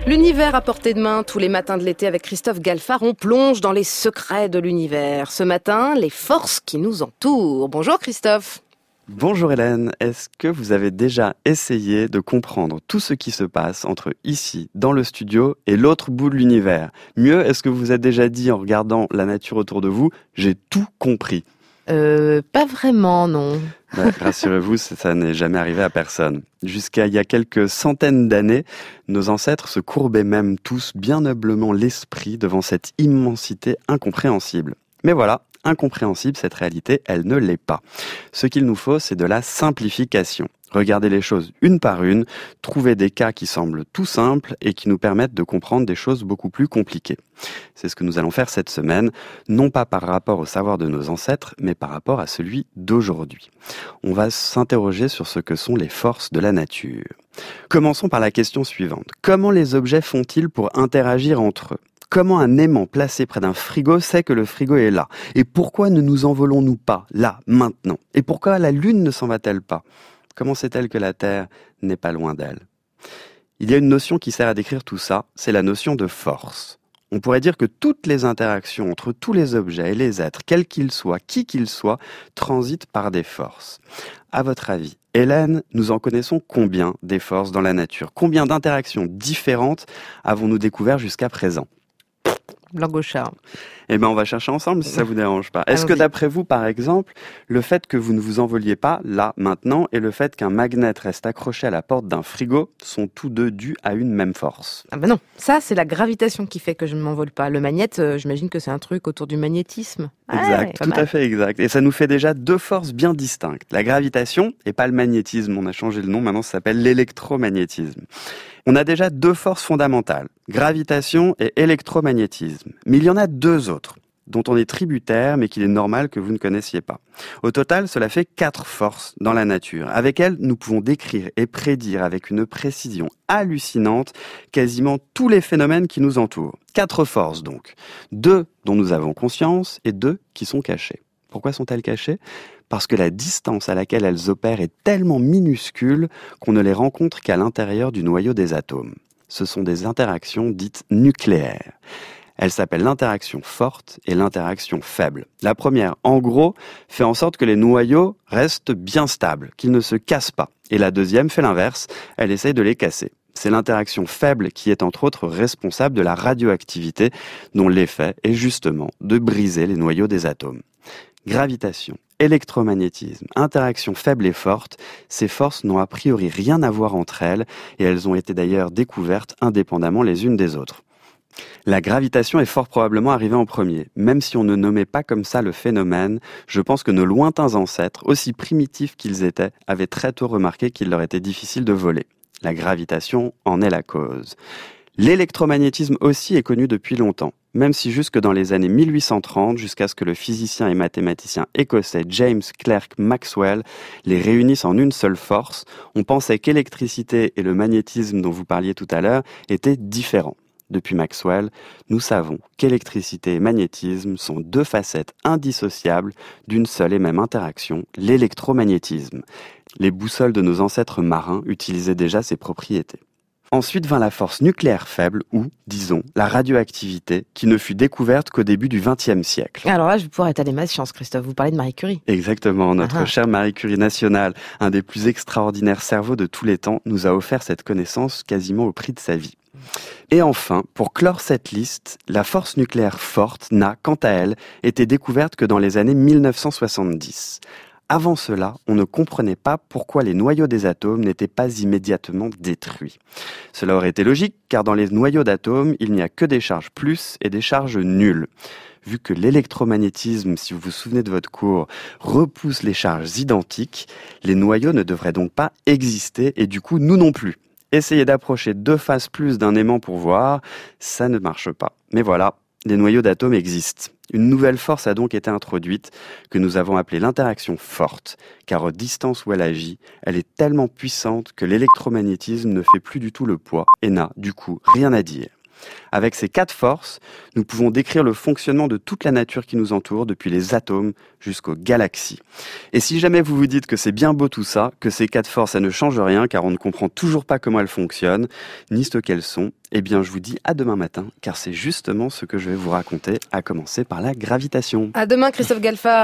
L'univers à portée de main, tous les matins de l'été avec Christophe Galfard, on plonge dans les secrets de l'univers. Ce matin, les forces qui nous entourent. Bonjour Christophe. Bonjour Hélène, est-ce que vous avez déjà essayé de comprendre tout ce qui se passe entre ici, dans le studio, et l'autre bout de l'univers? Mieux, est-ce que vous vous êtes déjà dit en regardant la nature autour de vous, j'ai tout compris? Pas vraiment, non. Rassurez-vous, ça n'est jamais arrivé à personne. Jusqu'à il y a quelques centaines d'années, nos ancêtres se courbaient même tous bien noblement l'esprit devant cette immensité incompréhensible. Mais voilà, incompréhensible, cette réalité, elle ne l'est pas. Ce qu'il nous faut, c'est de la simplification. Regarder les choses une par une, trouver des cas qui semblent tout simples et qui nous permettent de comprendre des choses beaucoup plus compliquées. C'est ce que nous allons faire cette semaine, non pas par rapport au savoir de nos ancêtres, mais par rapport à celui d'aujourd'hui. On va s'interroger sur ce que sont les forces de la nature. Commençons par la question suivante. Comment les objets font-ils pour interagir entre eux ? Comment un aimant placé près d'un frigo sait que le frigo est là? Et pourquoi ne nous envolons-nous pas, là, maintenant? Et pourquoi la Lune ne s'en va-t-elle pas? Comment sait-elle que la Terre n'est pas loin d'elle? Il y a une notion qui sert à décrire tout ça, c'est la notion de force. On pourrait dire que toutes les interactions entre tous les objets et les êtres, quels qu'ils soient, qui qu'ils soient, transitent par des forces. À votre avis, Hélène, nous en connaissons combien des forces dans la nature? Combien d'interactions différentes avons-nous découvert jusqu'à présent? Langue au chat. Eh bien, on va chercher ensemble si ça vous dérange pas. Est-ce que d'après vous, par exemple, le fait que vous ne vous envoliez pas, là, maintenant, et le fait qu'un magnet reste accroché à la porte d'un frigo sont tous deux dus à une même force? Ah ben non, ça c'est la gravitation qui fait que je ne m'envole pas. Le magnet, j'imagine que c'est un truc autour du magnétisme. Exact, tout à fait exact. Et ça nous fait déjà deux forces bien distinctes. La gravitation et pas le magnétisme. On a changé le nom, maintenant ça s'appelle l'électromagnétisme. On a déjà deux forces fondamentales, gravitation et électromagnétisme. Mais il y en a deux autres, dont on est tributaire, mais qu'il est normal que vous ne connaissiez pas. Au total, cela fait 4 forces dans la nature. Avec elles, nous pouvons décrire et prédire avec une précision hallucinante quasiment tous les phénomènes qui nous entourent. 4 forces donc. 2 dont nous avons conscience et 2 qui sont cachées. Pourquoi sont-elles cachées ? Parce que la distance à laquelle elles opèrent est tellement minuscule qu'on ne les rencontre qu'à l'intérieur du noyau des atomes. Ce sont des interactions dites nucléaires. Elles s'appellent l'interaction forte et l'interaction faible. La première, en gros, fait en sorte que les noyaux restent bien stables, qu'ils ne se cassent pas. Et la deuxième fait l'inverse, elle essaye de les casser. C'est l'interaction faible qui est entre autres responsable de la radioactivité, dont l'effet est justement de briser les noyaux des atomes. Gravitation, électromagnétisme, interaction faible et forte, ces forces n'ont a priori rien à voir entre elles et elles ont été d'ailleurs découvertes indépendamment les unes des autres. La gravitation est fort probablement arrivée en premier. Même si on ne nommait pas comme ça le phénomène, je pense que nos lointains ancêtres, aussi primitifs qu'ils étaient, avaient très tôt remarqué qu'il leur était difficile de voler. La gravitation en est la cause. L'électromagnétisme aussi est connu depuis longtemps, même si jusque dans les années 1830, jusqu'à ce que le physicien et mathématicien écossais James Clerk Maxwell les réunissent en une seule force, on pensait qu'électricité et le magnétisme dont vous parliez tout à l'heure étaient différents. Depuis Maxwell, nous savons qu'électricité et magnétisme sont deux facettes indissociables d'une seule et même interaction, l'électromagnétisme. Les boussoles de nos ancêtres marins utilisaient déjà ces propriétés. Ensuite vint la force nucléaire faible ou, disons, la radioactivité, qui ne fut découverte qu'au début du XXe siècle. Alors là, je vais pouvoir étaler ma science, Christophe. Vous parlez de Marie Curie. Exactement. Notre chère Marie Curie nationale, un des plus extraordinaires cerveaux de tous les temps, nous a offert cette connaissance quasiment au prix de sa vie. Et enfin, pour clore cette liste, la force nucléaire forte n'a, quant à elle, été découverte que dans les années 1970. Avant cela, on ne comprenait pas pourquoi les noyaux des atomes n'étaient pas immédiatement détruits. Cela aurait été logique, car dans les noyaux d'atomes, il n'y a que des charges plus et des charges nulles. Vu que l'électromagnétisme, si vous vous souvenez de votre cours, repousse les charges identiques, les noyaux ne devraient donc pas exister et du coup, nous non plus. Essayez d'approcher 2 faces plus d'un aimant pour voir, ça ne marche pas. Mais voilà, les noyaux d'atomes existent. Une nouvelle force a donc été introduite, que nous avons appelée l'interaction forte, car aux distances où elle agit, elle est tellement puissante que l'électromagnétisme ne fait plus du tout le poids et n'a, du coup, rien à dire. Avec ces 4 forces, nous pouvons décrire le fonctionnement de toute la nature qui nous entoure, depuis les atomes jusqu'aux galaxies. Et si jamais vous vous dites que c'est bien beau tout ça, que ces 4 forces, ça ne change rien, car on ne comprend toujours pas comment elles fonctionnent, ni ce qu'elles sont, eh bien je vous dis à demain matin, car c'est justement ce que je vais vous raconter, à commencer par la gravitation. À demain, Christophe Galfard.